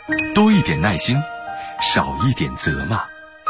多一点耐心，少一点责骂。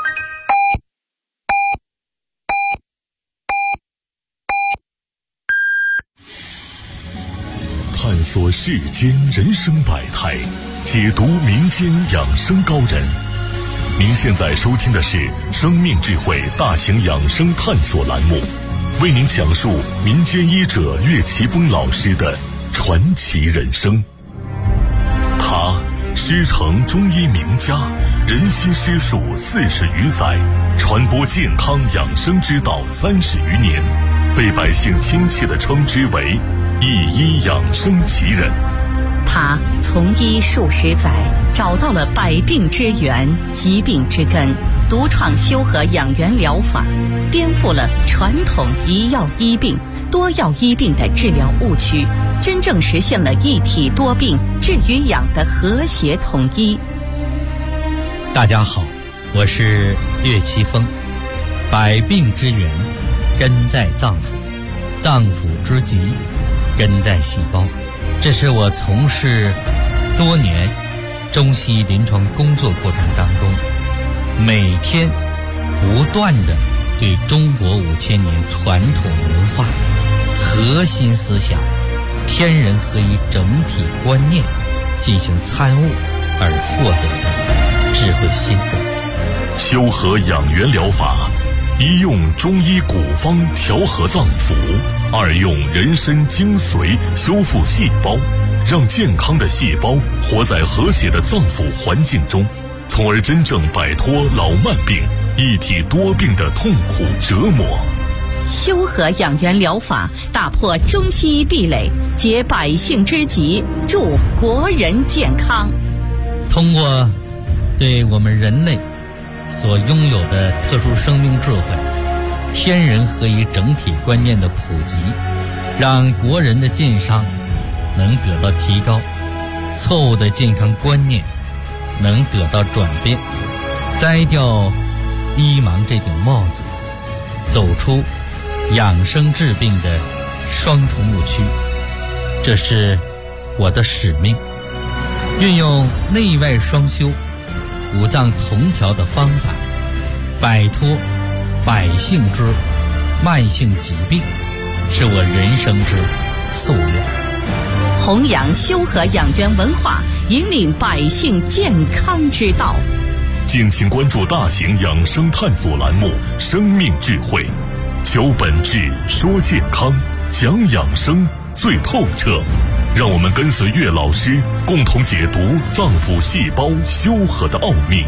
探索世间人生百态，解读民间养生高人。您现在收听的是生命智慧大型养生探索栏目，为您讲述民间医者岳奇峰老师的传奇人生。他师承中医名家，人心师术40余载，传播健康养生之道30余年，被百姓亲切地称之为一医养生奇人。 他从医数十载，找到了百病之源、疾病之根，独创修和养元疗法，颠覆了传统一药医病、多药医病的治疗误区，真正实现了一体多病治与养的和谐统一。 大家好，我是岳奇峰。百病之源根在脏腑，脏腑之疾根在细胞。这是我从事多年中西医临床工作过程当中，每天不断的对中国5000年传统文化核心思想天人合一整体观念进行参悟而获得的智慧心得。 修和养元疗法，一用中医古方调和脏腑，二用人参精髓修复细胞，让健康的细胞活在和谐的脏腑环境中，从而真正摆脱老慢病、一体多病的痛苦折磨。 修和养元疗法打破中西医壁垒，解百姓之急，助国人健康。 通过对我们人类所拥有的特殊生命智慧、天人合一整体观念的普及，让国人的健康能得到提高，错误的健康观念能得到转变，摘掉医盲这顶帽子，走出养生治病的双重误区。这是我的使命，运用内外双修、五脏同调的方法，摆脱百姓之慢性疾病，是我人生之夙愿。 弘扬修和养元文化，引领百姓健康之道。 敬请关注大型养生探索栏目《生命智慧》，求本质，说健康，讲养生最透彻。让我们跟随岳老师，共同解读脏腑细胞修和的奥秘。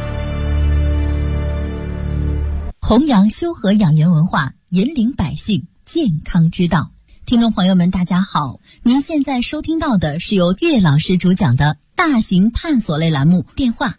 弘扬修和养元文化，引领百姓健康之道。听众朋友们，大家好，您现在收听到的是由岳老师主讲的大型探索类栏目，电话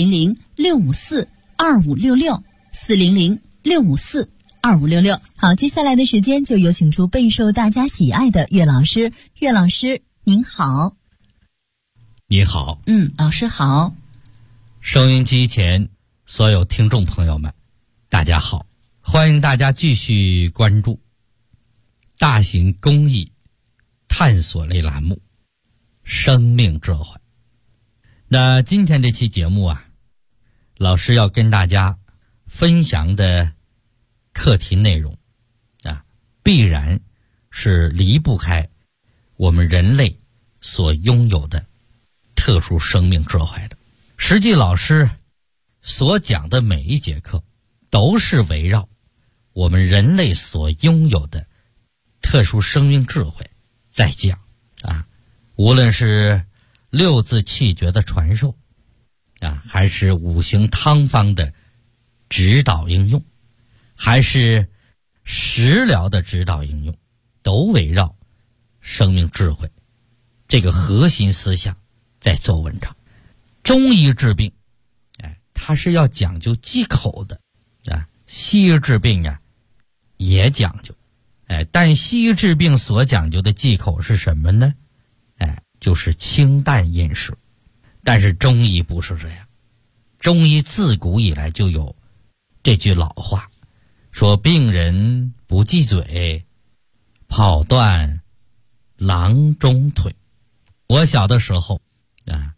400-654-2566，400-654-2566。好，接下来的时间就有请出备受大家喜爱的岳老师。岳老师您好。 你好。 老师好。 收音机前所有听众朋友们，大家好，欢迎大家继续关注大型公益探索类栏目《生命智慧》。那今天这期节目啊，老师要跟大家分享的课题内容啊，必然是离不开我们人类所拥有的特殊生命智慧的。实际老师所讲的每一节课都是围绕我们人类所拥有的特殊生命智慧在讲啊，无论是六字气诀的传授啊，还是五行汤方的指导应用，还是食疗的指导应用，都围绕生命智慧这个核心思想在做文章。中医治病它是要讲究忌口的啊，西医治病啊也讲究，但西医治病所讲究的忌口是什么呢？就是清淡饮食。但是中医不是这样，中医自古以来就有这句老话，说病人不忌嘴，跑断郎中腿。我小的时候啊，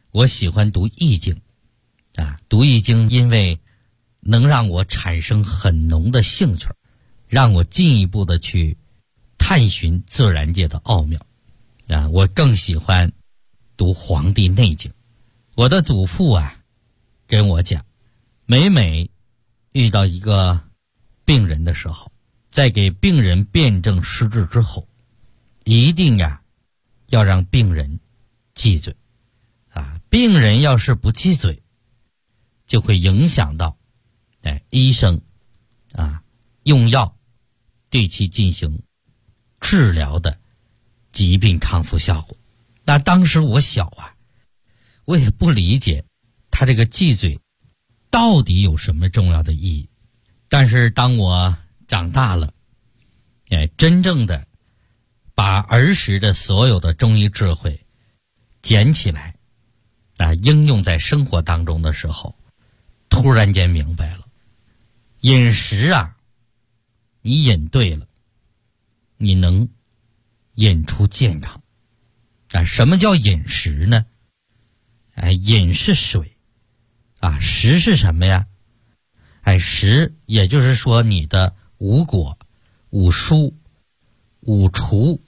我喜欢读易经读易经，因为能让我产生很浓的兴趣，让我进一步的去探寻自然界的奥妙我更喜欢读《黄帝内经》。我的祖父跟我讲，每遇到一个病人的时候，在给病人辩证施治之后，一定要让病人忌嘴病人要是不忌嘴，就会影响到医生用药对其进行治疗的疾病康复效果。那当时我小我也不理解他这个忌嘴到底有什么重要的意义。但是当我长大了真正的把儿时的所有的中医智慧捡起来应用在生活当中的时候，突然间明白了，饮食你饮对了，你能饮出健康什么叫饮食呢？饮是水食是什么呀？食也就是说你的五果、五蔬、五畜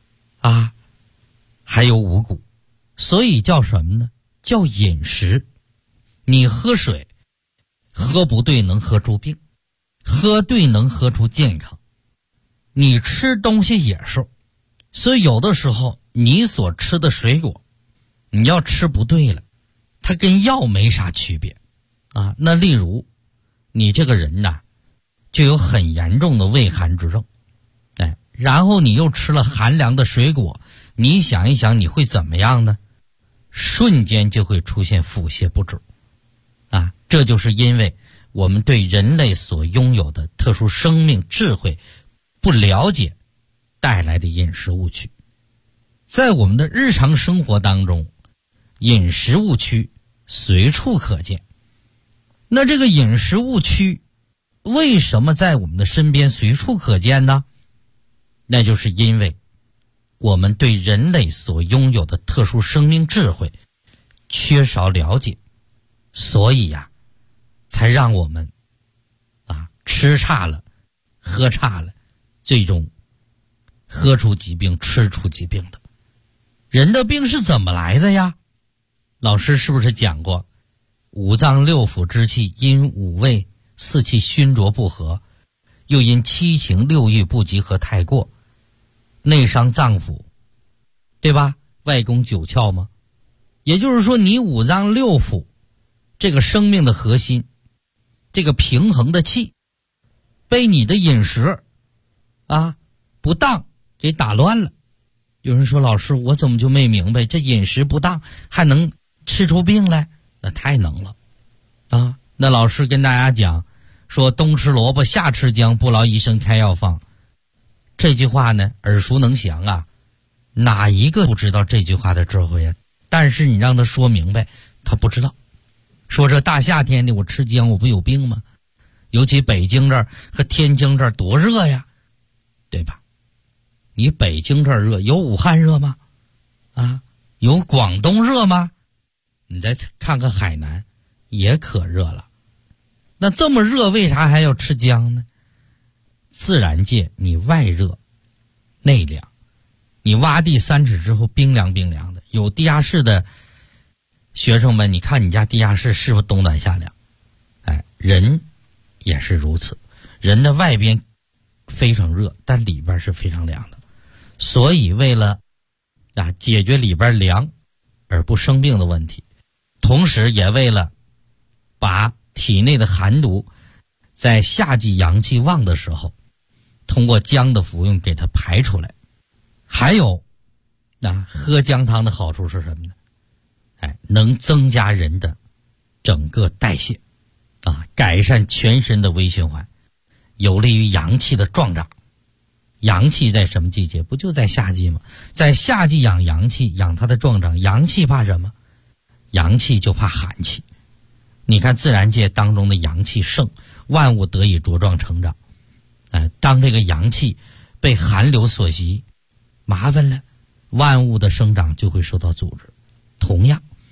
还有五谷，所以叫什么呢？叫饮食。你喝水喝不对能喝出病，喝对能喝出健康。你吃东西也是，所以有的时候你所吃的水果，你要吃不对了，它跟药没啥区别那例如你这个人就有很严重的胃寒之症然后你又吃了寒凉的水果，你想一想你会怎么样呢？瞬间就会出现腹泻不止这就是因为我们对人类所拥有的特殊生命智慧不了解带来的饮食误区。在我们的日常生活当中，饮食误区随处可见。那这个饮食误区为什么在我们的身边随处可见呢？那就是因为我们对人类所拥有的特殊生命智慧缺少了解，所以才让我们吃差了喝差了，最终喝出疾病吃出疾病的。人的病是怎么来的呀？老师是不是讲过，五脏六腑之气因五味四气熏浊不和，又因七情六欲不集合太过，内伤脏腑，对吧？外攻九窍吗？也就是说，你五脏六腑这个生命的核心，这个平衡的气，被你的饮食不当给打乱了。有人说，老师我怎么就没明白，这饮食不当还能吃出病来？那太能了那老师跟大家讲说，冬吃萝卜夏吃姜，不劳医生开药方。这句话呢耳熟能详哪一个不知道这句话的智慧但是你让他说明白，他不知道。说这大夏天的我吃姜我不有病吗？尤其北京这儿和天津这儿多热呀，对吧？你北京这儿热，有武汉热吗？有广东热吗？你再看看海南，也可热了。那这么热，为啥还要吃姜呢？自然界你外热内凉，你挖地3尺之后冰凉冰凉的。有地下室的学生们，你看你家地下室是不是冬暖夏凉？人也是如此，人的外边非常热，但里边是非常凉的。所以为了解决里边凉而不生病的问题，同时也为了把体内的寒毒在夏季阳气旺的时候通过姜的服用给它排出来。还有喝姜汤的好处是什么呢？能增加人的整个代谢改善全身的微循环，有利于阳气的壮长。阳气在什么季节？不就在夏季吗？在夏季养阳气，养它的壮长。阳气怕什么？阳气就怕寒气。你看自然界当中的阳气盛，万物得以茁壮成长。当这个阳气被寒流所袭，麻烦了，万物的生长就会受到阻止。同样，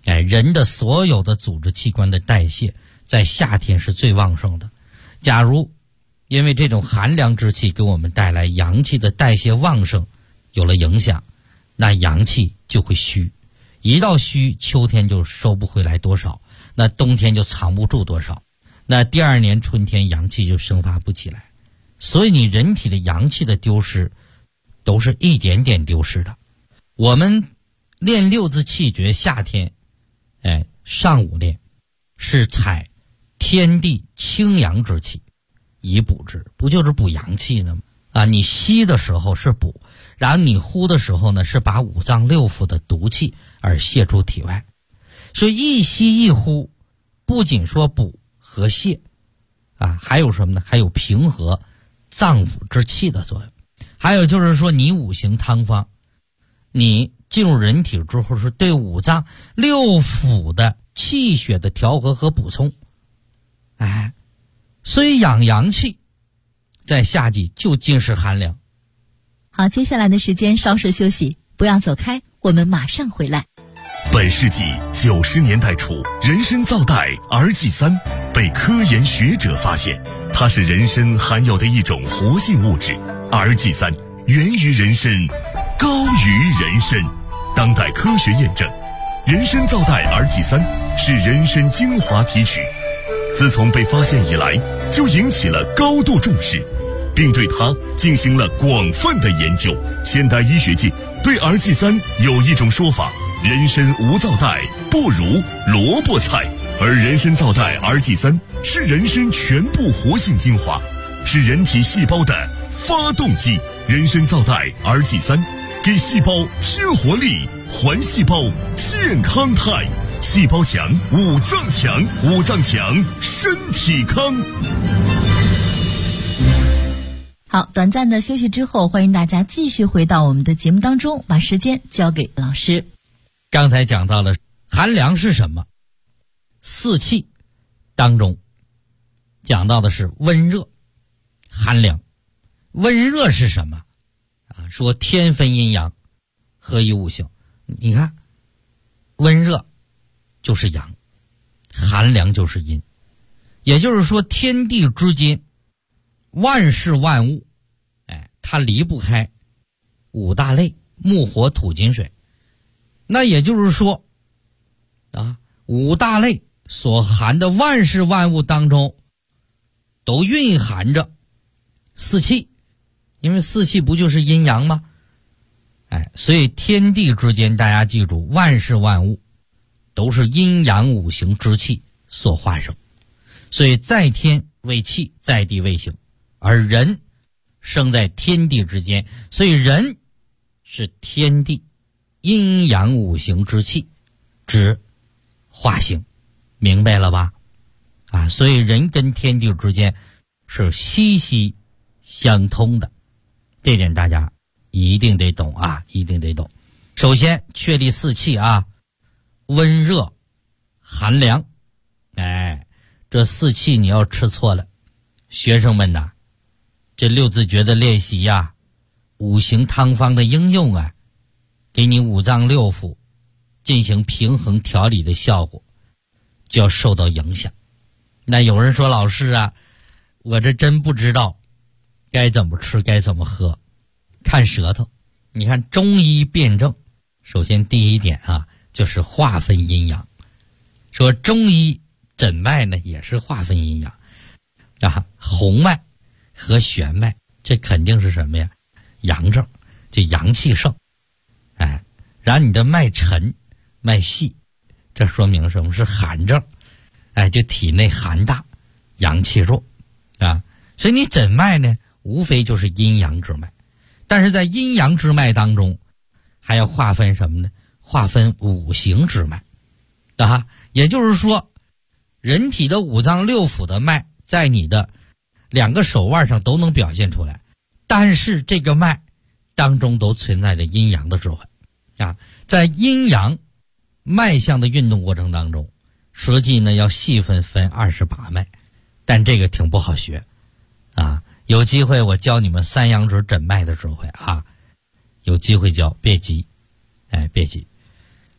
人的所有的组织器官的代谢在夏天是最旺盛的。假如因为这种寒凉之气给我们带来阳气的代谢旺盛有了影响，那阳气就会虚，一到虚，秋天就收不回来多少，那冬天就藏不住多少，那第二年春天阳气就生发不起来。所以你人体的阳气的丢失都是一点点丢失的。我们练六字气诀，夏天上午练是采天地清阳之气以补之，不就是补阳气呢吗？你吸的时候是补，然后你呼的时候呢是把五脏六腑的毒气而泄出体外。所以一吸一呼不仅说补和泄还有什么呢？还有平和脏腑之气的作用。还有就是说你五行汤方，你进入人体之后是对五脏六腑的气血的调和和补充。所以养阳气在夏季就尽是寒凉。 好，接下来的时间稍事休息，不要走开，我们马上回来。 本世纪90年代初，人参皂苷 RG3 被科研学者发现，它是人参含有的一种活性物质。RG3 源于人参，高于人参。当代科学验证，人参皂苷 RG3 是人参精华提取，自从被发现以来就引起了高度重视，并对它进行了广泛的研究。现代医学界对 RG3 有一种说法，人参无皂苷不如萝卜菜，而人参皂苷 RG3 是人参全部活性精华，是人体细胞的发动机。人参皂苷 RG3 给细胞添活力，还细胞健康态，细胞强，五脏强，五脏强，身体康。 好，短暂的休息之后，欢迎大家继续回到我们的节目当中，把时间交给老师。 刚才讲到了寒凉是什么，四气当中讲到的是温热寒凉。温热是什么说天分阴阳，合一五行。你看温热就是阳，寒凉就是阴。也就是说天地之间万事万物它离不开五大类，木火土金水。那也就是说五大类所含的万事万物当中都蕴含着四气，因为四气不就是阴阳吗？所以天地之间，大家记住，万事万物都是阴阳五行之气所化生。所以在天为气，在地为形，而人生在天地之间，所以人是天地阴阳五行之气之化形，明白了吧？所以人跟天地之间是息息相通的，这点大家一定得懂一定得懂。首先确立四气温热寒凉。这四气你要吃错了，学生们呐，这六字诀的练习五行汤方的应用给你五脏六腑进行平衡调理的效果就要受到影响。那有人说，老师我这真不知道该怎么吃该怎么喝，看舌头。你看中医辨证，首先第一点就是划分阴阳。说中医诊脉呢也是划分阴阳红脉和弦脉，这肯定是什么呀？阳症，就阳气盛。然后你的脉沉脉细，这说明什么？是寒症。就体内寒大，阳气弱所以你诊脉呢无非就是阴阳之脉。但是在阴阳之脉当中还要划分什么呢？划分五行之脉也就是说人体的五脏六腑的脉在你的两个手腕上都能表现出来，但是这个脉当中都存在着阴阳的智慧在阴阳脉象的运动过程当中，实际呢要细分28脉，但这个挺不好学有机会我教你们三阳指诊脉的智慧有机会教，别急别急。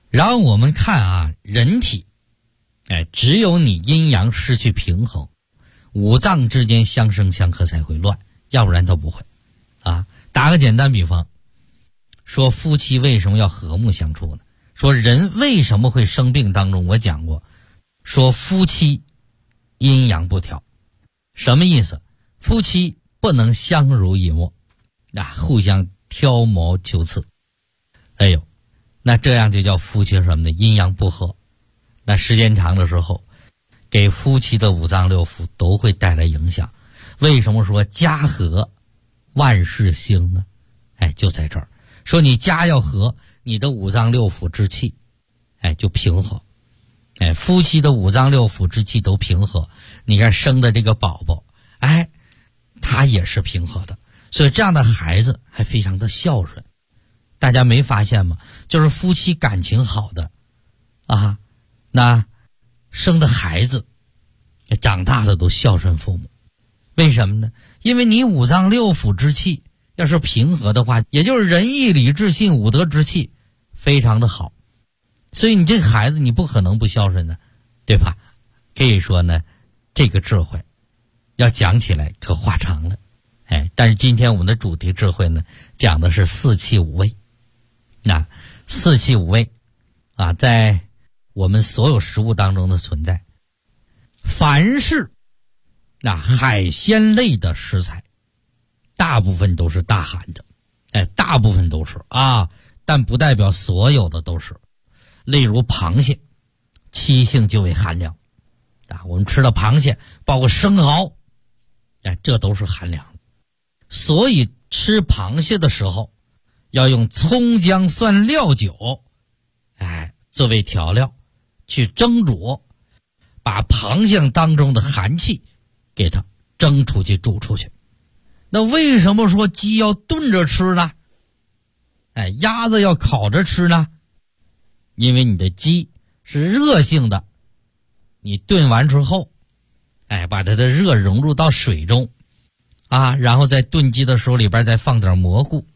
然后我们看啊，人体，只有你阴阳失去平衡，五脏之间相生相克才会乱，要不然都不会。啊，打个简单比方，说夫妻为什么要和睦相处呢？说人为什么会生病当中，我讲过，说夫妻阴阳不调，什么意思？夫妻不能相濡以沫，互相挑毛求疵。哎呦，那这样就叫夫妻什么呢？阴阳不和。那时间长的时候，给夫妻的五脏六腑都会带来影响。为什么说家和万事兴呢？就在这儿，说你家要和，你的五脏六腑之气，就平和。夫妻的五脏六腑之气都平和，你看生的这个宝宝，他也是平和的，所以这样的孩子还非常的孝顺。大家没发现吗？就是夫妻感情好的啊，那生的孩子长大的都孝顺父母。为什么呢？因为你五脏六腑之气要是平和的话，也就是仁义礼智信五德之气非常的好，所以你这孩子你不可能不孝顺的，对吧？可以说呢，这个智慧要讲起来可话长了。但是今天我们的主题智慧呢，讲的是四气五味。那四气五味啊，在我们所有食物当中的存在，凡是海鲜类的食材，大部分都是大寒的，大部分都是啊，但不代表所有的都是。例如螃蟹，七性就为寒凉我们吃的螃蟹，包括生蚝，这都是寒凉的。所以吃螃蟹的时候，要用葱姜蒜料酒，作为调料去蒸煮，把螃蟹当中的寒气给它蒸出去煮出去。那为什么说鸡要炖着吃呢？鸭子要烤着吃呢？因为你的鸡是热性的，你炖完之后，把它的热融入到水中然后在炖鸡的时候里边再放点蘑菇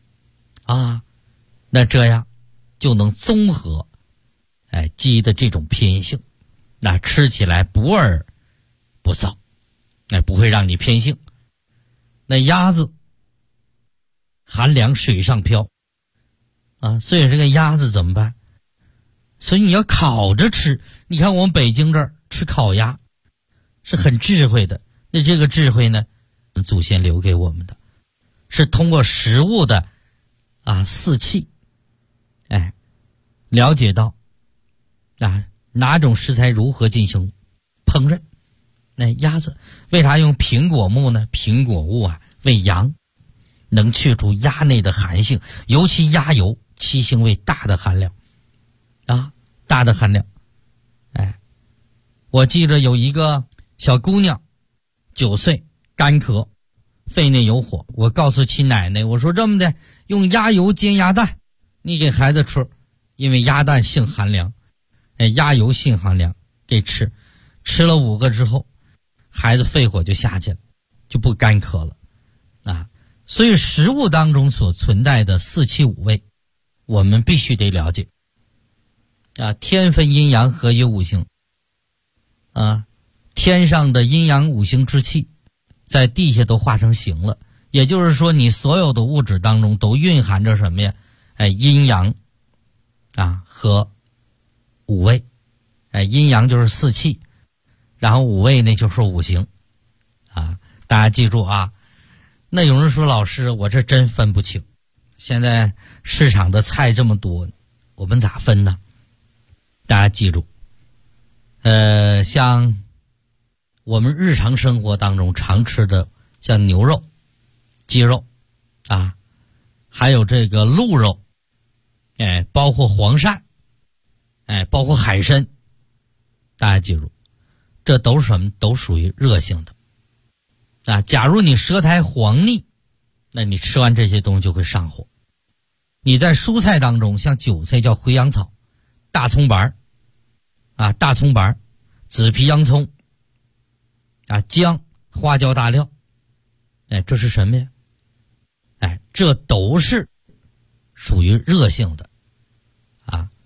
那这样就能综合鸡的这种偏性，那吃起来不味不燥，不会让你偏性。那鸭子寒凉水上漂所以这个鸭子怎么办？所以你要烤着吃。你看我们北京这儿吃烤鸭是很智慧的，那这个智慧呢，祖先留给我们的，是通过食物的四气，了解到哪种食材如何进行烹饪。鸭子为啥用苹果木呢？苹果物为阳，能去除鸭内的寒性，尤其鸭油七性为大的寒凉大的寒凉。我记着有一个小姑娘9岁，干咳，肺内有火，我告诉其奶奶，我说这么的，用鸭油煎鸭蛋，你给孩子吃，因为鸭蛋性寒凉，鸭油性寒凉，给吃了5个之后，孩子肺火就下去了，就不干咳了所以食物当中所存在的四气五味，我们必须得了解天分阴阳，合于五行天上的阴阳五行之气在地下都化成形了，也就是说你所有的物质当中都蕴含着什么呀？阴阳和五味。阴阳就是四气，然后五味呢就是五行大家记住那有人说老师，我这真分不清，现在市场的菜这么多，我们咋分呢？大家记住像我们日常生活当中常吃的，像牛肉、鸡肉还有这个鹿肉，包括黄鳝，包括海参，大家记住，这都是什么？都属于热性的假如你舌苔黄腻，那你吃完这些东西就会上火。你在蔬菜当中，像韭菜叫回阳草，大葱白紫皮洋葱姜、花椒、大料，这是什么呀？这都是属于热性的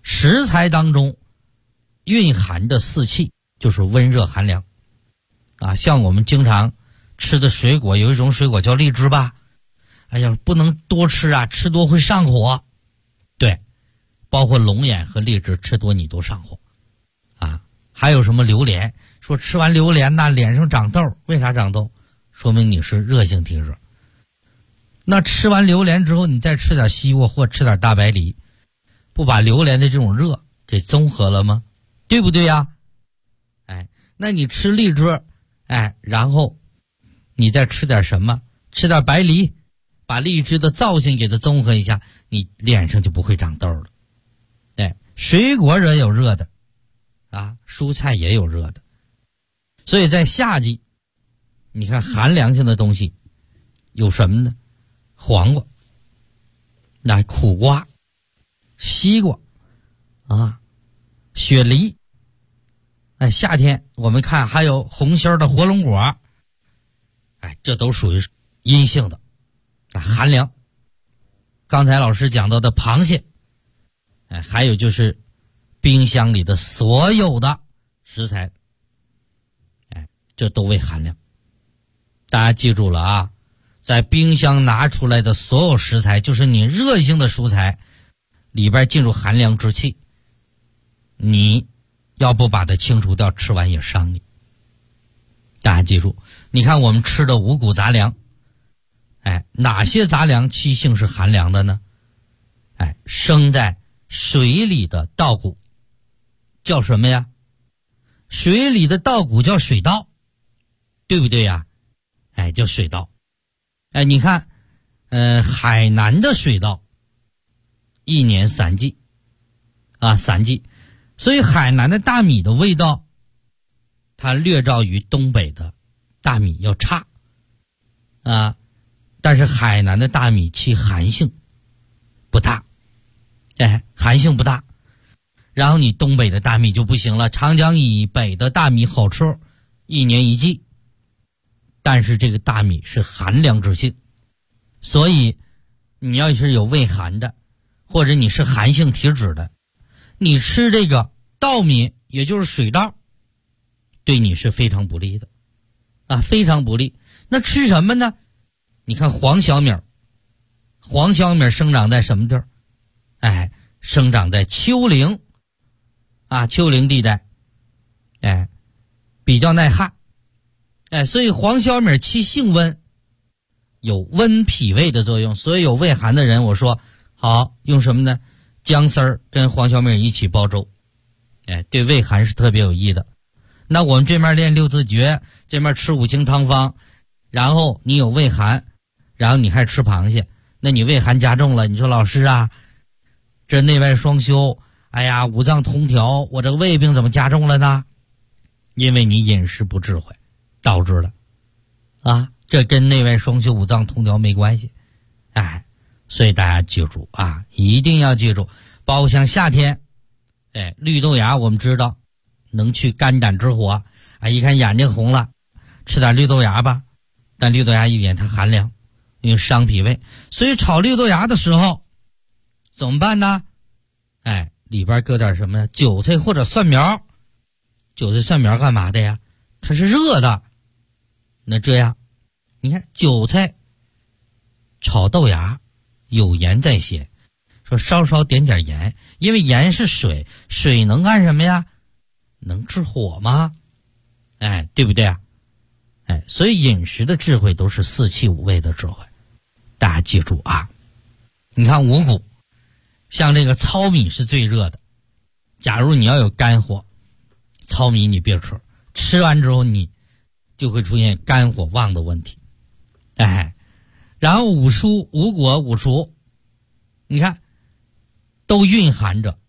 食材当中蕴含的四气就是温热寒凉啊。像我们经常吃的水果，有一种水果叫荔枝吧，哎呀，不能多吃啊，吃多会上火。对，包括龙眼和荔枝，吃多你都上火啊。还有什么榴莲，说吃完榴莲呐，脸上长痘，为啥长痘？说明你是热性体质。那吃完榴莲之后，你再吃点西瓜或吃点大白梨，不把榴莲的这种热给综合了吗？对不对呀？哎，那你吃荔枝，哎，然后你再吃点什么？吃点白梨，把荔枝的造型给它综合一下，你脸上就不会长痘了。哎，水果也有热的啊，蔬菜也有热的。所以在夏季，你看寒凉性的东西有什么呢？黄瓜、那苦瓜、西瓜啊、雪梨。哎，夏天我们看还有红心的火龙果，哎，这都属于阴性的寒凉。刚才老师讲到的螃蟹，哎，还有就是冰箱里的所有的食材，哎，这都为寒凉。大家记住了啊，在冰箱拿出来的所有食材，就是你热性的蔬菜里边进入寒凉之气，你要不把它清除掉，吃完也伤你。大家记住，你看我们吃的五谷杂粮，哎，哪些杂粮气性是寒凉的呢？哎，生在水里的稻谷叫什么呀？水里的稻谷叫水稻，对不对呀？哎，叫水稻。哎，你看海南的水稻一年3季啊，3季，所以海南的大米的味道它略照于东北的大米要差啊，但是海南的大米其寒性不大，哎，寒性不大。然后你东北的大米就不行了，长江以北的大米好吃，一年1季，但是这个大米是寒凉之性，所以你要是有胃寒的，或者你是寒性体质的，你吃这个稻米，也就是水稻，对你是非常不利的啊，非常不利。那吃什么呢？你看黄小米，黄小米生长在什么地儿？哎，生长在丘陵啊，丘陵地带，哎，比较耐旱，哎，所以黄小米其性温，有温脾胃的作用。所以有胃寒的人，我说好用什么呢？姜丝儿跟黄小米一起煲粥，哎，对胃寒是特别有益的。那我们这面练六字诀，这面吃5行汤方，然后你有胃寒，然后你还吃螃蟹，那你胃寒加重了，你说老师啊，这内外双修，哎呀，五脏通调，我这个胃病怎么加重了呢？因为你饮食不智慧导致了啊，这跟内外双修五脏通调没关系。哎，所以大家记住啊，一定要记住，包括像夏天，哎，绿豆芽我们知道能去肝胆之火啊，一看眼睛红了，吃点绿豆芽吧。但绿豆芽一点它寒凉，因为伤脾胃，所以炒绿豆芽的时候怎么办呢？哎，里边搁点什么呀？韭菜或者蒜苗。韭菜蒜苗干嘛的呀？它是热的。那这样你看韭菜炒豆芽有盐在先，说稍稍点点盐，因为盐是水，水能干什么呀？能治火吗？哎，对不对啊？哎，所以饮食的智慧都是4气5味的智慧，大家记住啊。你看五谷，像这个糙米是最热的，假如你要有肝火，糙米你别吃，吃完之后你就会出现肝火旺的问题。哎，然后五果五蔬，你看都蕴含着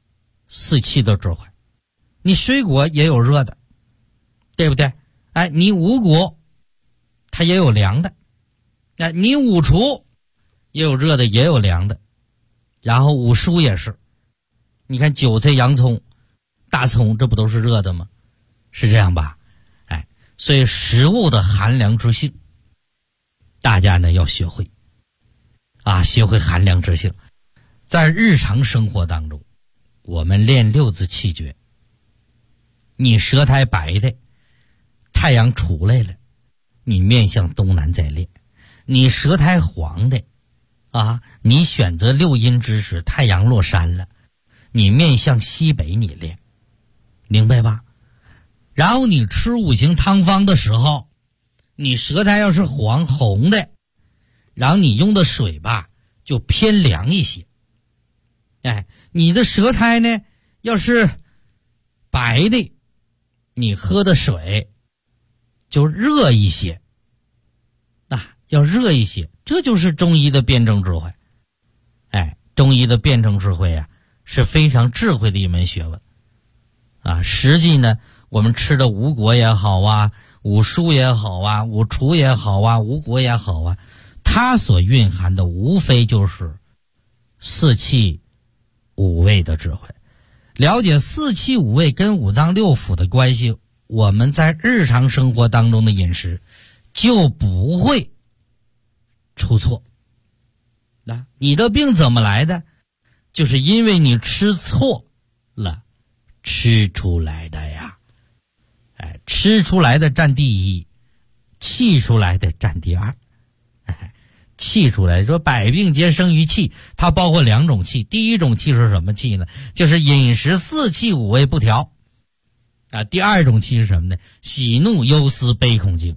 4气的智慧。你水果也有热的，对不对？哎，你五谷它也有凉的，哎，你五畜也有热的也有凉的，然后五蔬也是，你看韭菜洋葱大葱这不都是热的吗？是这样吧？哎，所以食物的寒凉之性大家呢要学会啊，学会寒凉之性。在日常生活当中我们练六字气诀，你舌苔白的，太阳出来了，你面向东南再练；你舌苔黄的，你选择六阴之时，太阳落山了，你面向西北你练，明白吧？然后你吃五行汤方的时候，你舌苔要是黄红的，然后你用的水吧就偏凉一些。你的舌苔呢要是白的，你喝的水就热一些，要热一些，这就是中医的辩证智慧。中医的辩证智慧是非常智慧的一门学问实际呢，我们吃的五果也好五蔬也好五畜也好五果也好它所蕴含的无非就是四气五味的智慧。了解四气五味跟五脏六腑的关系，我们在日常生活当中的饮食就不会出错。你的病怎么来的？就是因为你吃错了吃出来的呀。吃出来的占第一，气出来的占第二。气出来说百病皆生于气，它包括两种气。第一种气是什么气呢？就是饮食四气五味不调第二种气是什么呢？喜怒忧思悲恐惊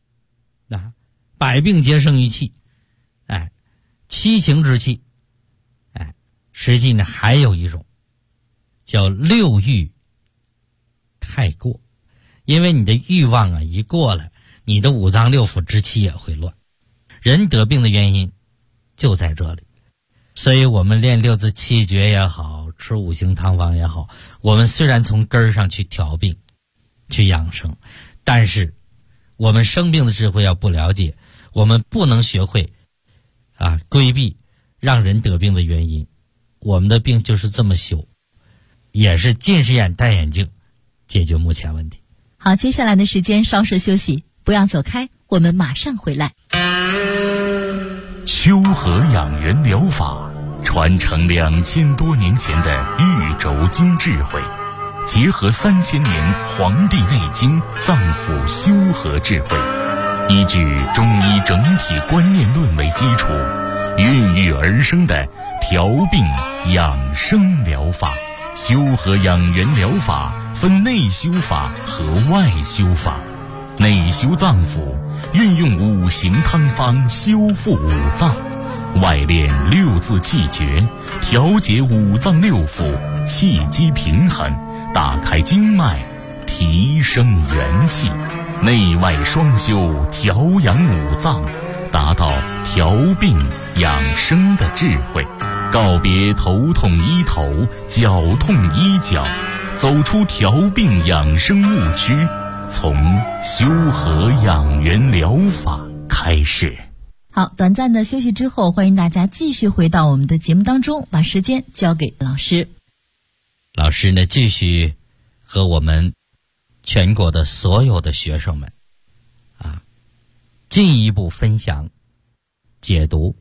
百病皆生于气，七情之气。实际呢还有一种叫六欲太过，因为你的欲望一过了，你的五脏六腑之气也会乱。人得病的原因就在这里。所以我们练六字气诀也好，吃五行汤方也好，我们虽然从根儿上去调病去养生，但是我们生病的智慧要不了解，我们不能学会规避让人得病的原因。我们的病就是这么修，也是近视眼戴眼镜解决目前问题。 好，接下来的时间稍事休息，不要走开，我们马上回来。 修和养元疗法传承2000多年前的玉轴经智慧，结合3000年《黄帝内经》脏腑修和智慧，依据中医整体观念论为基础，孕育而生的调病养生疗法。修和养元疗法分内修法和外修法。内修脏腑，运用五行汤方修复五脏；外练六字气诀，调节五脏六腑，气机平衡，打开经脉，提升元气。内外双修，调养五脏，达到调病养生的智慧。告别头痛医头，脚痛医脚，走出调病养生误区，从修和养元疗法开始。 好，短暂的休息之后，欢迎大家继续回到我们的节目当中，把时间交给老师。 老师呢，继续和我们全国的所有的学生们进一步分享解读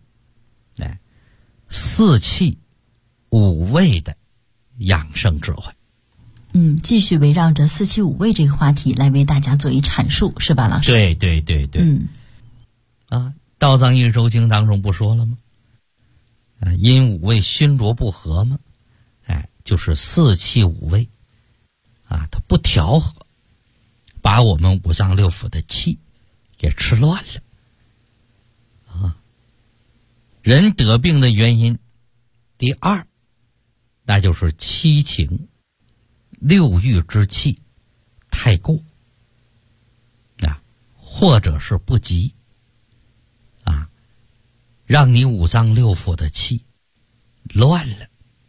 四气五味的养生智慧。 继续围绕着四气五味这个话题来为大家做一阐述，是吧，老师？ 对对对对。道藏一周经当中不说了吗？因五味熏浊不和吗？就是四气五味它不调和，把我们五脏六腑的气给吃乱了人得病的原因第二，那就是七情六欲之气太过或者是不及让你五脏六腑的气乱了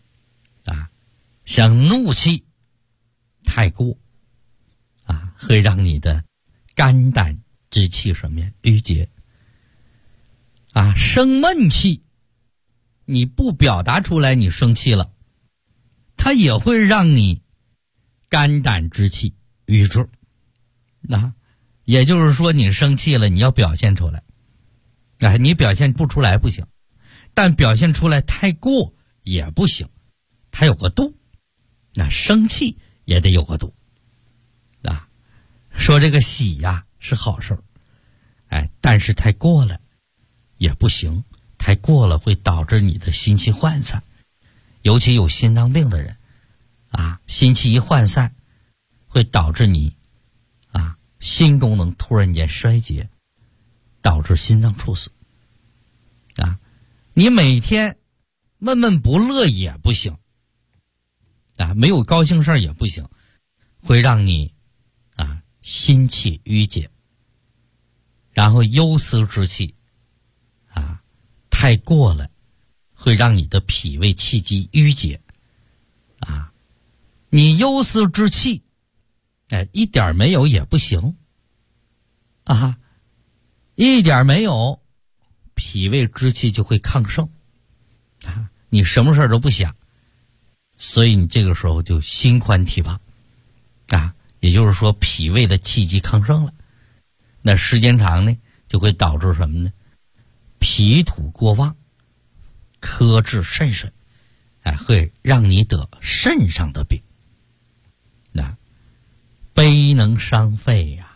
像怒气太过会让你的肝胆之气什么呀郁结生闷气，你不表达出来你生气了，它也会让你肝胆之气郁滞也就是说你生气了，你要表现出来你表现不出来不行，但表现出来太过也不行，它有个度那生气也得有个度啊。说这个喜呀是好事儿，但是太过了也不行，太过了会导致你的心气涣散，尤其有心脏病的人啊，心气一涣散会导致你啊心功能突然间衰竭，导致心脏猝死啊。你每天闷闷不乐也不行啊，没有高兴事儿也不行，会让你啊心气郁结，然后忧思之气啊太过了会让你的脾胃气机郁结啊。你忧思之气一点没有也不行啊，一点没有脾胃之气就会亢盛啊，你什么事都不想，所以你这个时候就心宽体胖啊，也就是说脾胃的气机亢盛了，那时间长呢就会导致什么呢？脾土过旺，苛致肾水，会让你得肾上的病。那悲能伤肺呀，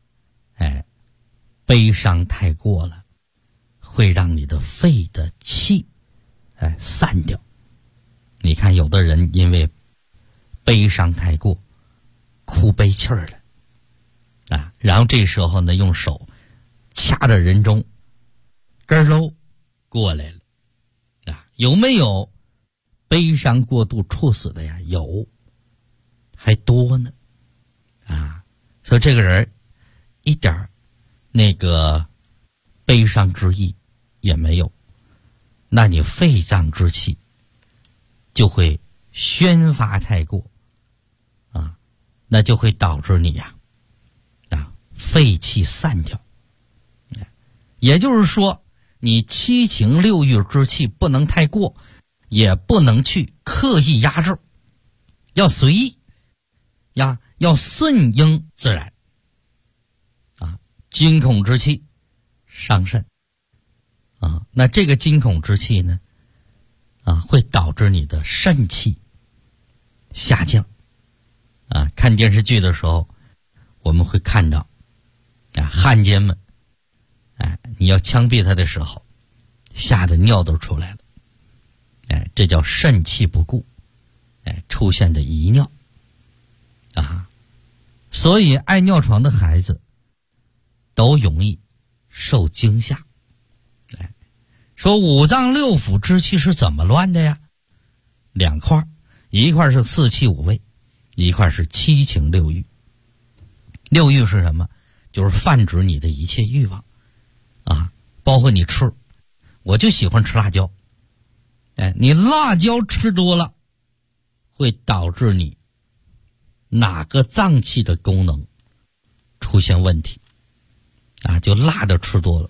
悲伤太过了会让你的肺的气散掉。你看有的人因为悲伤太过哭悲气儿了啊，然后这时候呢用手掐着人中根肉过来了啊，有没有悲伤过度猝死的呀？有，还多呢啊。说这个人一点那个悲伤之意也没有，那你肺脏之气就会宣发太过啊，那就会导致你肺气散掉。也就是说你七情六欲之气不能太过，也不能去刻意压制，要随意要顺应自然啊。惊恐之气伤肾啊，那这个惊恐之气呢会导致你的肾气下降啊。看电视剧的时候我们会看到汉奸们你要枪毙他的时候吓得尿都出来了，这叫肾气不固出现的遗尿啊。所以爱尿床的孩子都容易受惊吓。说五脏六腑之气是怎么乱的呀？两块，一块是四气五味，一块是七情六欲。六欲是什么？就是泛指你的一切欲望啊，包括你吃，我就喜欢吃辣椒，你辣椒吃多了会导致你哪个脏器的功能出现问题啊？就辣的吃多了，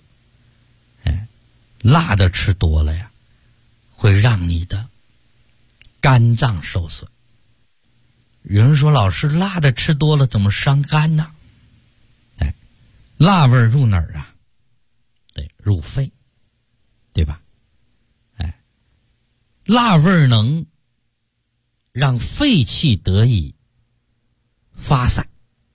辣的吃多了呀，会让你的肝脏受损。有人说老师，辣的吃多了怎么伤肝呢？辣味入哪儿啊？对，入肺，对吧？辣味能让肺气得以发散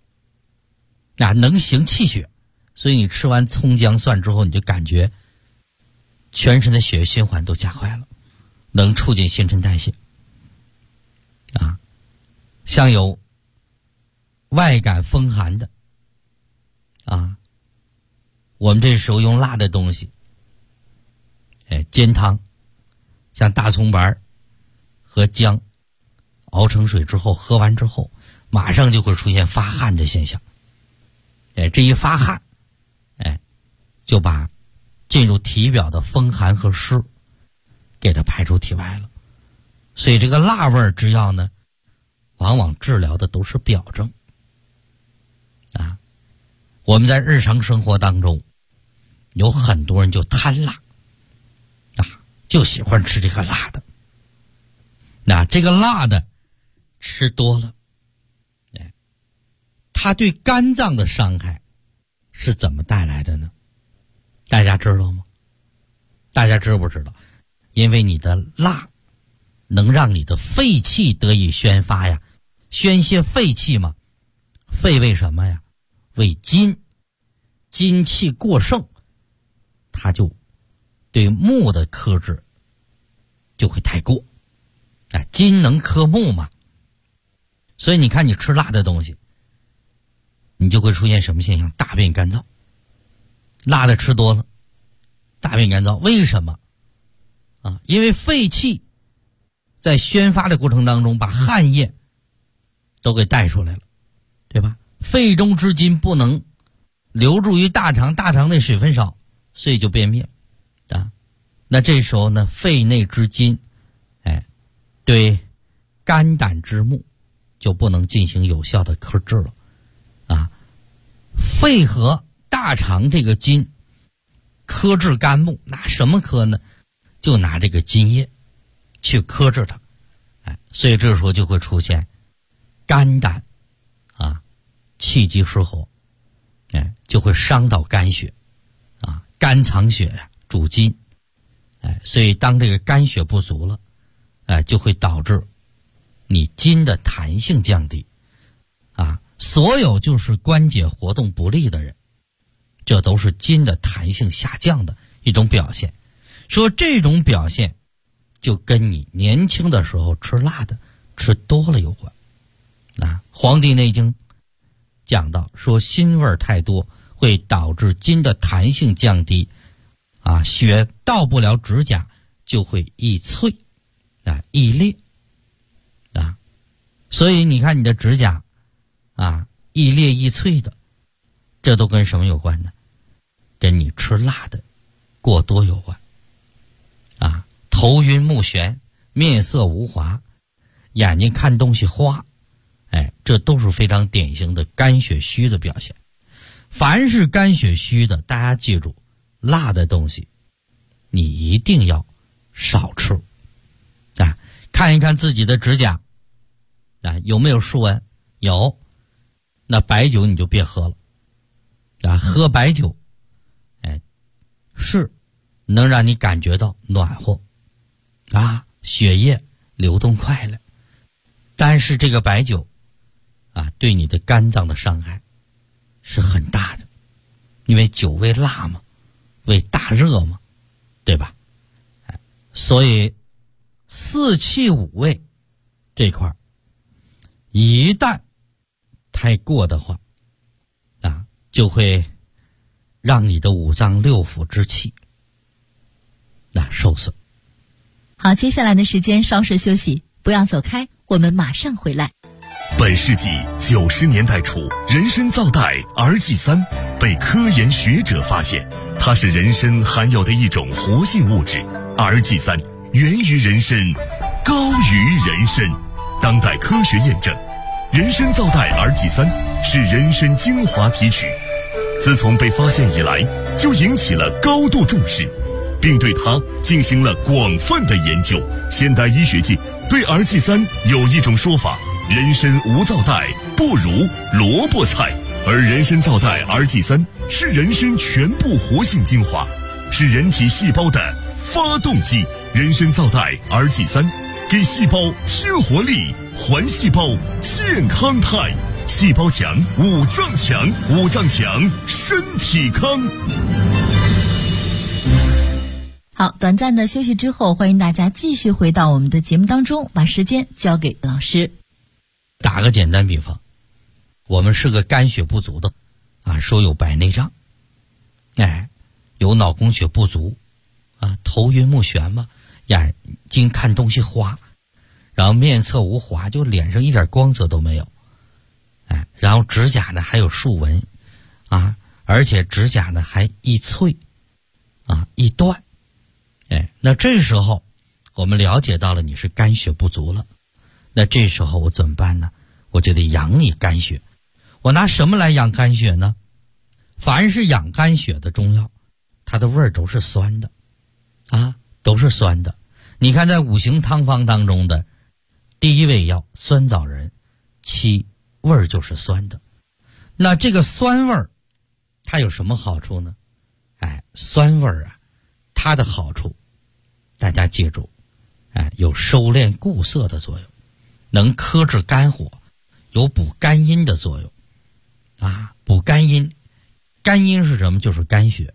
能行气血，所以你吃完葱姜蒜之后，你就感觉全身的血液循环都加快了，能促进新陈代谢啊。像有外感风寒的啊，我们这时候用辣的东西煎汤，像大葱白和姜熬成水之后，喝完之后马上就会出现发汗的现象。这一发汗就把进入体表的风寒和湿给它排出体外了。所以这个辣味之药呢，往往治疗的都是表症啊。我们在日常生活当中有很多人就贪辣啊，就喜欢吃这个辣的。那这个辣的吃多了它对肝脏的伤害是怎么带来的呢？大家知道吗？大家知不知道？因为你的辣能让你的废气得以宣发呀，宣泄废气嘛。肺为什么呀？为金，金气过盛，它就对木的克制就会太过。金能克木嘛，所以你看你吃辣的东西，你就会出现什么现象？大便干燥。辣的吃多了，大便干燥，为什么？因为肺气在宣发的过程当中把汗液都给带出来了，对吧？肺中之金不能留住于大肠，大肠内水分少，所以就便秘了。那这时候呢，肺内之金对肝胆之木就不能进行有效的克制了。肺和大肠这个金克制肝木，拿什么克呢？就拿这个津液去克制它。所以这时候就会出现肝胆气机失衡，就会伤到肝血。肝藏血呀，主筋。所以当这个肝血不足了，就会导致你筋的弹性降低。所有就是关节活动不利的人，这都是筋的弹性下降的一种表现。说这种表现就跟你年轻的时候吃辣的吃多了有关。黄帝内经讲到说，辛味太多会导致筋的弹性降低，血到不了指甲就会易脆，易裂。所以你看你的指甲易裂易脆的，这都跟什么有关呢？跟你吃辣的过多有关。头晕目眩，面色无华，眼睛看东西花，这都是非常典型的肝血虚的表现。凡是肝血虚的，大家记住，辣的东西你一定要少吃。看一看自己的指甲有没有竖纹，有，那白酒你就别喝了。喝白酒是能让你感觉到暖和血液流动快了，但是这个白酒对你的肝脏的伤害是很大的，因为酒为辣嘛，为大热嘛，对吧？所以四气五味这块一旦太过的话就会让你的五脏六腑之气受损。 好，接下来的时间稍事休息，不要走开，我们马上回来。 本世纪90年代初，人参皂苷RG3被科研学者发现，它是人参含有的一种活性物质。RG3源于人参，高于人参。当代科学验证，人参皂苷RG3是人参精华提取，自从被发现以来，就引起了高度重视，并对它进行了广泛的研究。现代医学界对 RG3有一种说法，人参无皂苷不如萝卜菜，而人参皂苷RG3是人参全部活性精华，是人体细胞的发动机。人参皂苷RG3给细胞添活力，还细胞健康态。细胞强，五脏强，五脏强，身体康。 好，短暂的休息之后，欢迎大家继续回到我们的节目当中，把时间交给老师。 打个简单比方，我们是个肝血不足的说有白内障，有脑供血不足头晕目眩嘛，眼睛看东西花，然后面色无华，就脸上一点光泽都没有，然后指甲呢还有竖纹而且指甲呢还易脆易断，那这时候我们了解到了你是肝血不足了，那这时候我怎么办呢？我就得养你肝血。我拿什么来养肝血呢？凡是养肝血的中药，它的味儿都是酸的都是酸的。你看在五行汤方当中的第一味药酸枣仁，其味儿就是酸的。那这个酸味儿它有什么好处呢？酸味儿它的好处大家记住， 有收敛固涩的作用，能克制肝火，有补肝阴的作用补肝阴。肝阴是什么？就是肝血。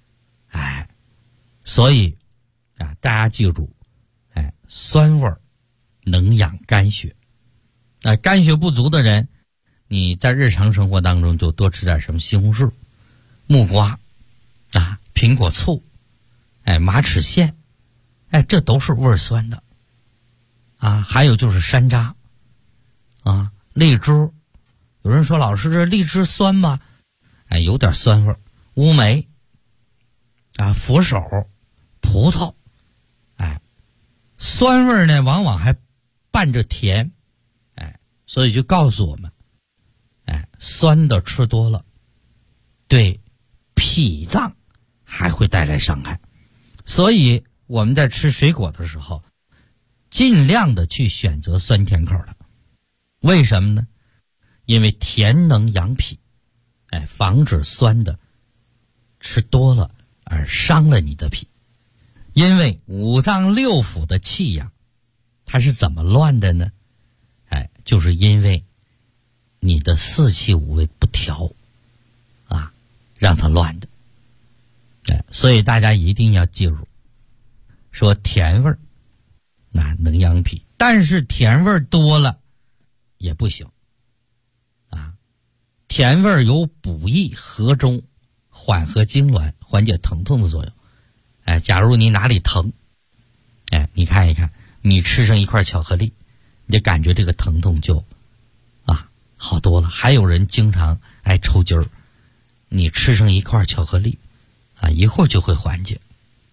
所以大家记住，酸味能养肝血。肝血不足的人，你在日常生活当中就多吃点什么西红柿、木瓜苹果醋马齿苋，这都是味酸的还有就是山楂荔枝。有人说老师，这荔枝酸吗？有点酸味。乌梅佛手、葡萄酸味呢往往还伴着甜所以就告诉我们酸的吃多了对脾脏还会带来伤害。所以我们在吃水果的时候尽量的去选择酸甜口的。为什么呢？因为甜能养脾防止酸的吃多了而伤了你的脾。因为五脏六腑的气呀它是怎么乱的呢？就是因为你的四气五味不调让它乱的。所以大家一定要记住，说甜味儿能养脾，但是甜味儿多了也不行甜味儿有补益和中、缓和痉挛、缓解疼痛的作用。假如你哪里疼你看一看，你吃上一块巧克力，你就感觉这个疼痛就好多了。还有人经常爱抽筋儿，你吃上一块巧克力一会儿就会缓解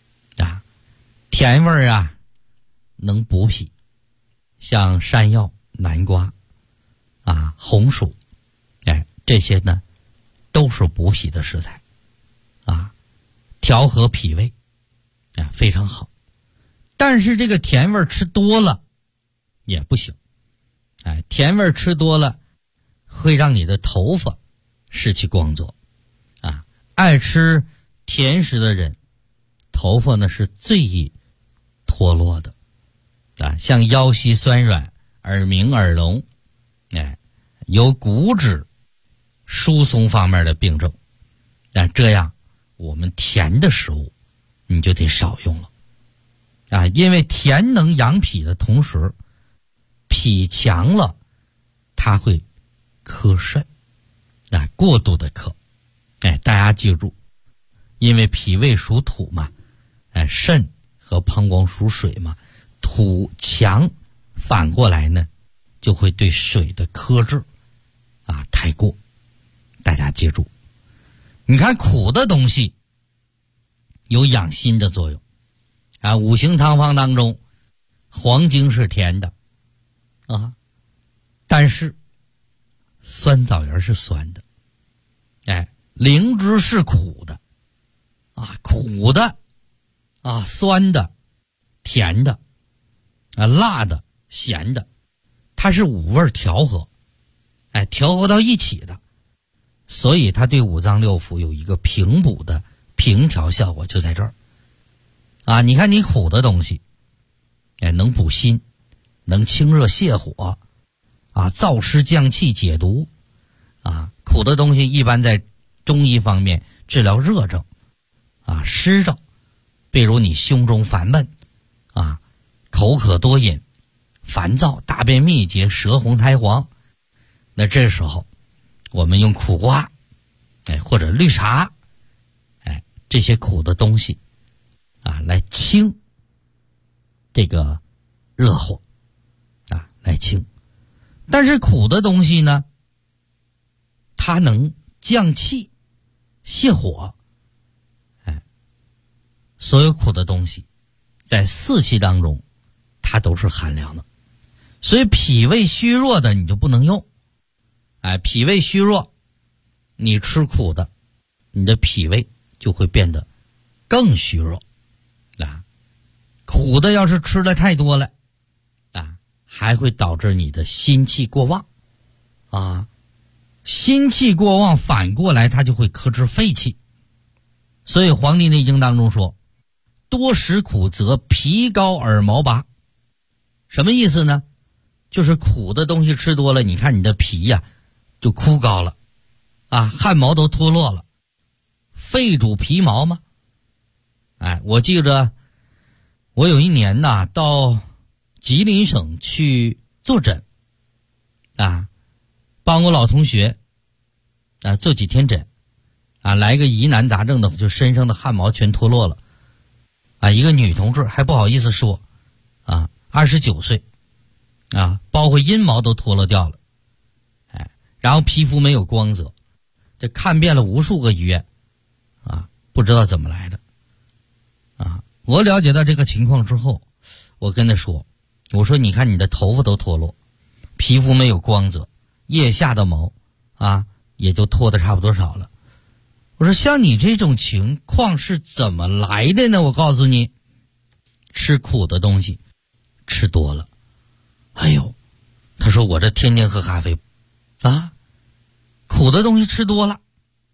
甜味儿能补脾，像山药、南瓜红薯这些呢都是补脾的食材调和脾胃非常好。但是这个甜味吃多了也不行甜味吃多了会让你的头发失去光泽爱吃甜食的人头发呢是最易脱落的像腰膝酸软、耳鸣、耳聋有骨质疏松方面的病症。这样我们甜的食物你就得少用了因为甜能养脾的同时，脾强了它会克肾过度的克大家记住，因为脾胃属土嘛肾和膀胱属水嘛，土强反过来呢就会对水的克制太过。大家记住，你看苦的东西有养心的作用五行汤方当中黄精是甜的但是酸枣仁是酸的灵芝是苦的苦的酸的、甜的辣的、咸的，它是五味调和调和到一起的，所以它对五脏六腑有一个平补的平调效果，就在这儿你看你苦的东西能补心，能清热泻火燥湿降气解毒苦的东西一般在中医方面治疗热症湿症，比如你胸中烦闷口渴多饮、烦躁、大便秘结、舌红苔黄，那这时候我们用苦瓜或者绿茶这些苦的东西来清这个热火来清。但是苦的东西呢它能降气泻火所有苦的东西在四气当中它都是寒凉的，所以脾胃虚弱的你就不能用脾胃虚弱你吃苦的，你的脾胃就会变得更虚弱苦的要是吃的太多了还会导致你的心气过旺心气过旺反过来它就会克制肺气。所以黄帝内经当中说，多食苦则脾高而毛拔什么意思呢？就是苦的东西吃多了，你看你的皮呀就枯槁了啊，汗毛都脱落了。肺主皮毛吗？我记着我有一年呐到吉林省去坐诊帮我老同学做几天诊来个疑难杂症的，就身上的汗毛全脱落了一个女同志还不好意思说29岁包括阴毛都脱落掉了然后皮肤没有光泽，这看遍了无数个医院不知道怎么来的我了解到这个情况之后，我跟他说，我说你看你的头发都脱落，皮肤没有光泽，腋下的毛也就脱得差不多少了。我说像你这种情况是怎么来的呢？我告诉你，吃苦的东西吃多了。他说我这天天喝咖啡苦的东西吃多了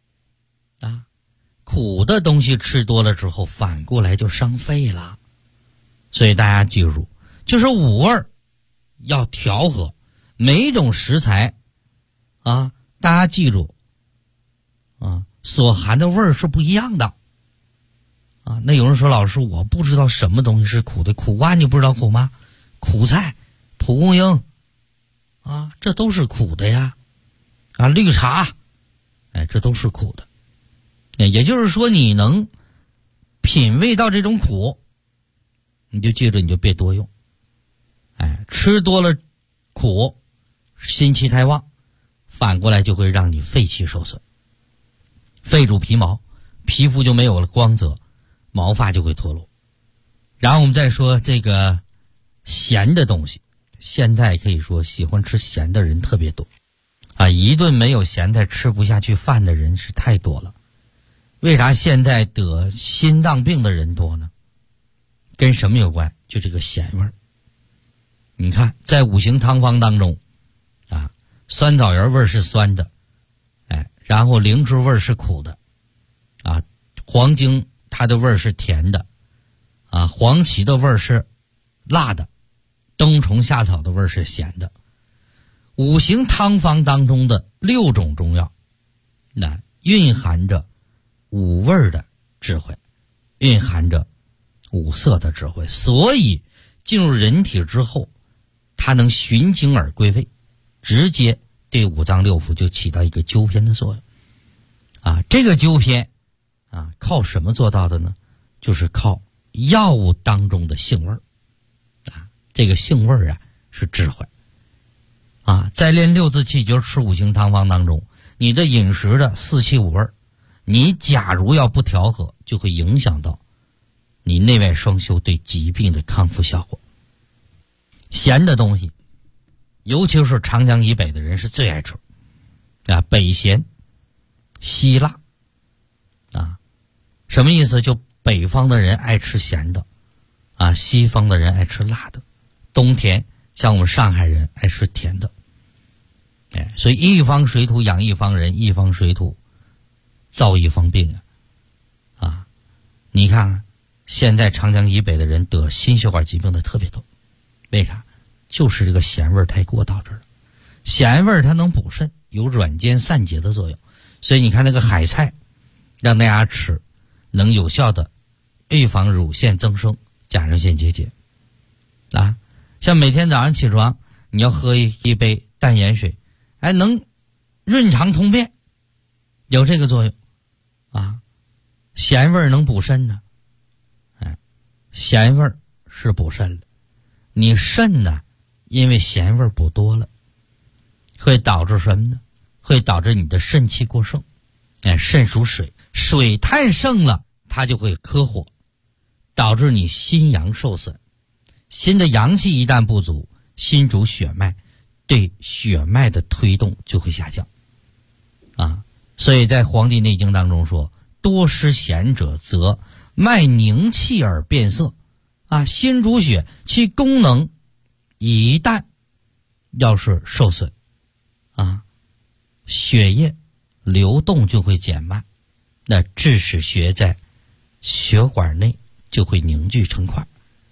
苦的东西吃多了之后反过来就伤肺了。所以大家记住，就是五味要调和，每一种食材大家记住所含的味儿是不一样的那有人说老师我不知道什么东西是苦的，苦瓜你不知道苦吗？苦菜、蒲公英这都是苦的呀绿茶这都是苦的。也就是说你能品味到这种苦，你就记着你就别多用吃多了苦心气太旺，反过来就会让你肺气受损。肺主皮毛，皮肤就没有了光泽，毛发就会脱落。然后我们再说这个咸的东西，现在可以说喜欢吃咸的人特别多一顿没有咸菜吃不下去饭的人是太多了。为啥现在得心脏病的人多呢？跟什么有关？就这个咸味儿。你看在五行汤方当中酸枣仁味儿是酸的然后灵芝味儿是苦的黄精它的味儿是甜的黄芪的味儿是辣的，冬虫夏草的味儿是咸的。五行汤方当中的6种中药蕴含着五味的智慧，蕴含着五色的智慧，所以进入人体之后它能循经而归位，直接对五脏六腑就起到一个纠偏的作用这个纠偏靠什么做到的呢？就是靠药物当中的性味儿这个性味儿是智慧在练六字气就是吃五行汤方当中，你的饮食的四气五味，你假如要不调和，就会影响到你内外双修对疾病的康复效果。咸的东西尤其是长江以北的人是最爱吃北咸西辣什么意思？就北方的人爱吃咸的西方的人爱吃辣的，冬天像我们上海人爱吃甜的所以一方水土养一方人，一方水土造一方病你看现在长江以北的人得心血管疾病的特别多，为啥？就是这个咸味太过导致了。咸味它能补肾，有软坚散结的作用，所以你看那个海菜让大家吃，能有效的预防乳腺增生、甲状腺结节像每天早上起床你要喝一杯淡盐水能润肠通便，有这个作用咸味能补肾呢咸味是补肾的。你肾呢因为咸味补多了会导致什么呢？会导致你的肾气过剩肾属水，水太盛了它就会克火，导致你心阳受损。心的阳气一旦不足，心主血脉，对血脉的推动就会下降所以在《黄帝内经》当中说，多食咸者则脉凝气而变色心主血，其功能一旦要是受损血液流动就会减慢，那致使血在血管内就会凝聚成块，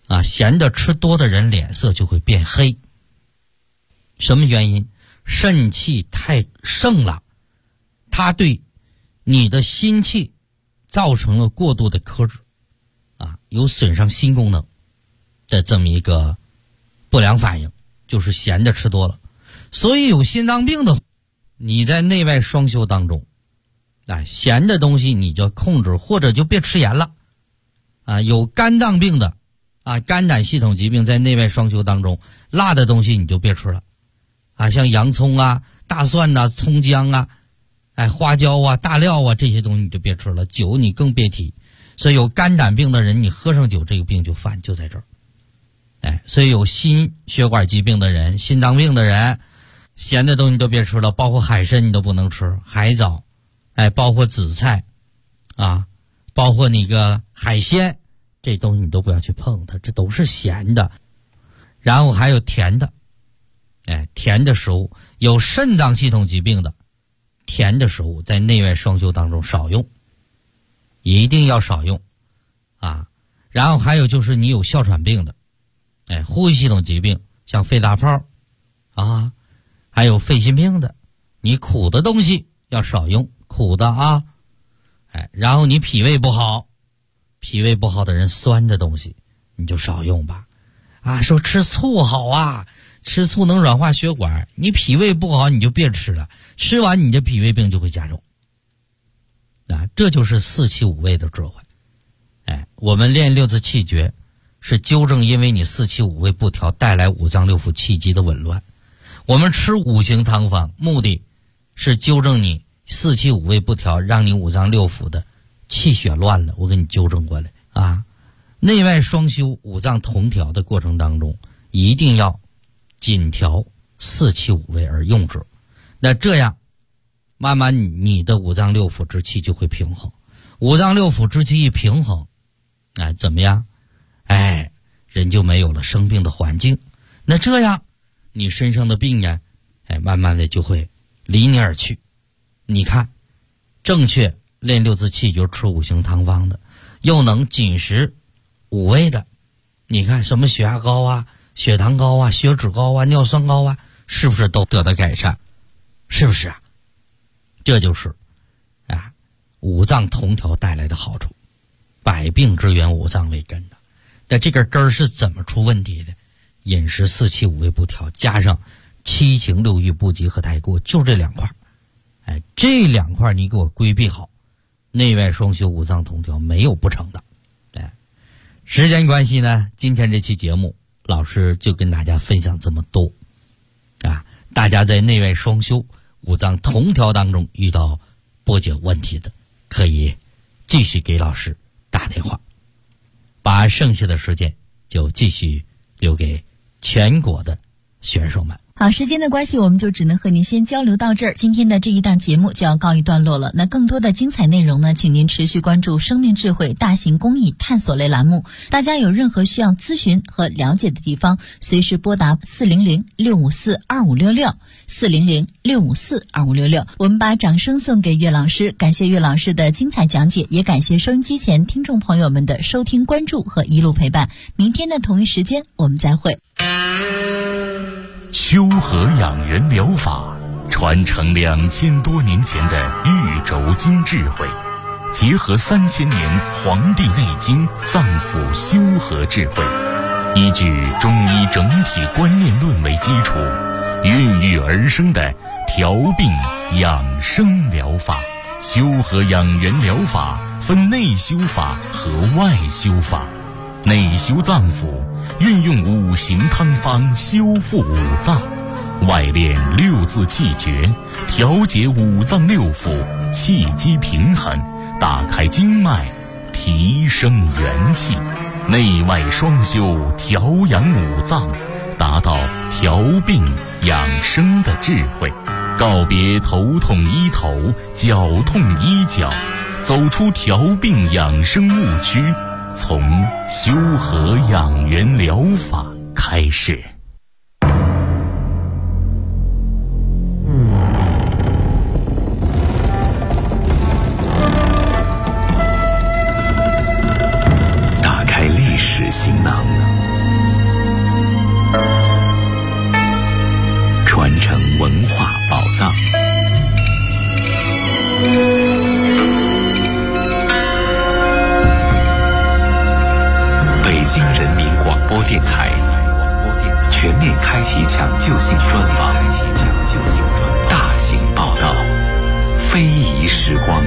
咸的吃多的人脸色就会变黑。什么原因？肾气太盛了，它对你的心气造成了过度的克制，有损伤心功能的这么一个不良反应，就是咸的吃多了。所以有心脏病的，你在内外双修当中，咸的东西你就控制，或者就别吃盐了。有肝脏病的，肝胆系统疾病，在内外双修当中，辣的东西你就别吃了。像洋葱啊、大蒜啊、葱姜啊、花椒啊、大料啊，这些东西你就别吃了。酒你更别提。所以有肝胆病的人，你喝上酒，这个病就犯，就在这儿。所以有心血管疾病的人、心脏病的人，咸的东西都别吃了，包括海参你都不能吃，海藻，包括紫菜，包括那个海鲜，这东西你都不要去碰它，这都是咸的。然后还有甜的，甜的食物，有肾脏系统疾病的，甜的食物在内外双修当中少用，一定要少用然后还有就是你有哮喘病的，呼吸系统疾病，像肺大泡还有肺心病的，你苦的东西要少用，苦的然后你脾胃不好的人，酸的东西你就少用吧。说吃醋好吃醋能软化血管，你脾胃不好你就别吃了，吃完你的脾胃病就会加重。这就是四气五味的智慧。我们练六字气诀是纠正因为你四气五味不调带来五脏六腑气机的紊乱。我们吃五行汤方目的是纠正你四气五味不调，让你五脏六腑的气血乱了，我给你纠正过来内外双修五脏同调的过程当中，一定要紧调四气五味而用之。那这样慢慢你的五脏六腑之气就会平衡。五脏六腑之气一平衡，怎么样？人就没有了生病的环境。那这样你身上的病呢，慢慢的就会离你而去。你看，正确练六字气诀吃五行汤方的，又能紧食五味的，你看什么血压高血糖高血脂高尿酸高是不是都得到改善？是不是这就是五脏同调带来的好处。百病之源五脏为根的。那这个根是怎么出问题的？饮食四气五味不调，加上七情六欲不及和太过，就这两块。这两块你给我规避好，内外双修五脏同调没有不成的。时间关系呢，今天这期节目老师就跟大家分享这么多大家在内外双修五脏同调当中遇到不解问题的，可以继续给老师打电话，把剩下的时间就继续留给全国的选手们。 好，时间的关系，我们就只能和您先交流到这儿。今天的这一档节目就要告一段落了。那更多的精彩内容呢，请您持续关注生命智慧大型公益探索类栏目。大家有任何需要咨询和了解的地方，随时拨打400-654-2566 400-654-2566。我们把掌声送给岳老师，感谢岳老师的精彩讲解，也感谢收音机前听众朋友们的收听关注和一路陪伴。明天的同一时间我们再会。 修和养元疗法传承2000多年前的玉轴经智慧，结合3000年《黄帝内经》脏腑修和智慧，依据中医整体观念论为基础，孕育而生的调病养生疗法。修和养元疗法分内修法和外修法。内修脏腑，运用五行汤方修复五脏；外练六字气诀，调节五脏六腑气机平衡，打开经脉，提升元气。内外双修，调养五脏，达到调病养生的智慧。告别头痛医头，脚痛医脚，走出调病养生误区，从修和养元疗法开始。 打开历史行囊， 开启抢救性专访，大型报道，非遗时光。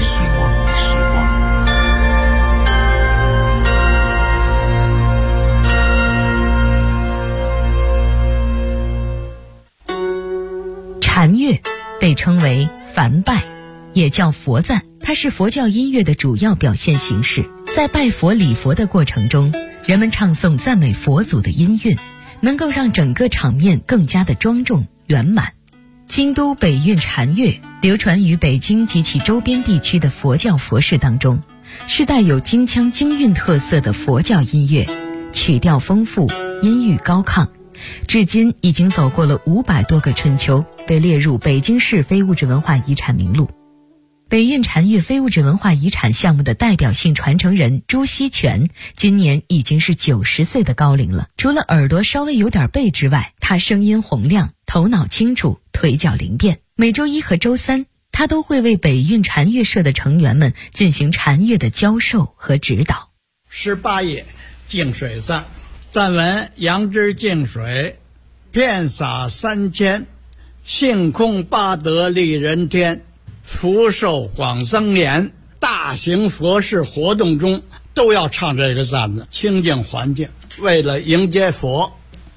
禅乐被称为梵拜，也叫佛赞，它是佛教音乐的主要表现形式。在拜佛礼佛的过程中，人们唱诵赞美佛祖的音韵，能够让整个场面更加的庄重圆满。京都北韵禅乐流传于北京及其周边地区的佛教佛事当中，是带有京腔京韵特色的佛教音乐，曲调丰富，音域高亢，至今已经走过了500多个春秋，被列入北京市非物质文化遗产名录。北韵禅乐非物质文化遗产项目的代表性传承人朱锡全今年已经是90岁的高龄了。除了耳朵稍微有点背之外，他声音洪亮，头脑清楚，腿脚灵便。每周一和周三，他都会为北韵禅乐社的成员们进行禅乐的教授和指导。 18页净水赞，赞文：杨枝净水，遍洒3000，性空八德利人天，福寿广增延。大型佛事活动中都要唱这个赞的，清净环境，为了迎接佛。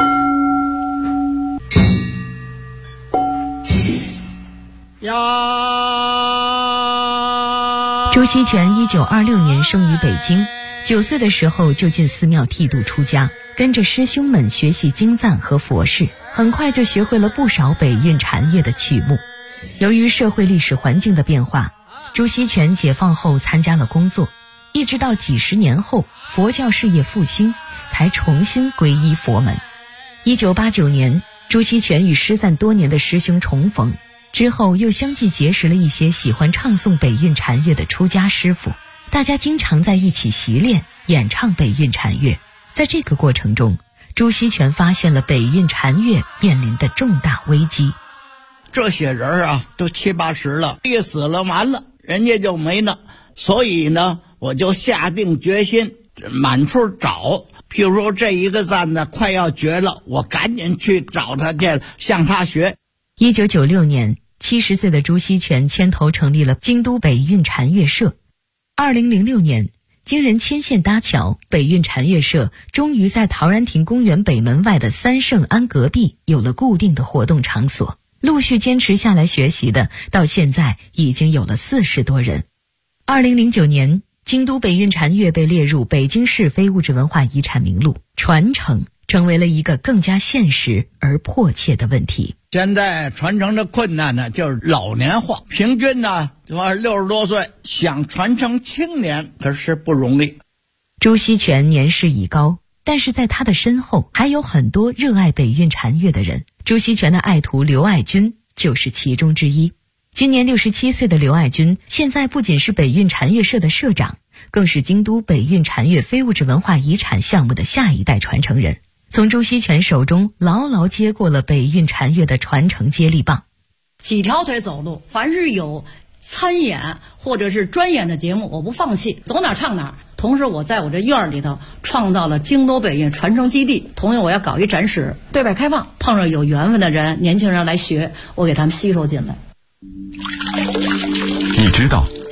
朱锡全1926年生于北京，9岁的时候就进寺庙剃度出家，跟着师兄们学习经赞和佛事，很快就学会了不少北韵禅乐的曲目。由于社会历史环境的变化，朱锡全解放后参加了工作，一直到几十年后佛教事业复兴，才重新皈依佛门。1989年，朱锡全与失散多年的师兄重逢，之后又相继结识了一些喜欢唱诵北韵禅乐的出家师傅，大家经常在一起习练演唱北韵禅乐。在这个过程中，朱锡全发现了北韵禅乐面临的重大危机。 这些人啊，都70、80了，一死了完了，人家就没了。所以呢，我就下定决心满处找。譬如说这一个赞呢快要绝了，我赶紧去找他去，向他学。 1996年，70岁的朱锡全牵头成立了京都北韵禅乐社。2006年，经人牵线搭桥，北韵禅乐社终于在陶然亭公园北门外的三圣庵隔壁有了固定的活动场所。陆续坚持下来学习的，到现在已经有了40多人。2009年，京都北韵禅乐被列入北京市非物质文化遗产名录，传承成为了一个更加现实而迫切的问题。 现在传承的困难呢，就是老年化，平均呢60多岁，想传承青年可是不容易。 朱锡全年事已高，但是在他的身后还有很多热爱北韵禅乐的人。朱锡全的爱徒刘爱军就是其中之一。今年67岁的刘爱军，现在不仅是北韵禅乐社的社长，更是京都北韵禅乐非物质文化遗产项目的下一代传承人，从朱锡全手中牢牢接过了北韵禅乐的传承接力棒。 几条腿走路，凡是有参演或者是专演的节目，我不放弃，走哪唱哪。同时我在我这院里头创造了京都北韵传承基地，同时我要搞一展示，对外开放，碰上有缘分的人，年轻人来学，我给他们吸收进来。 你知道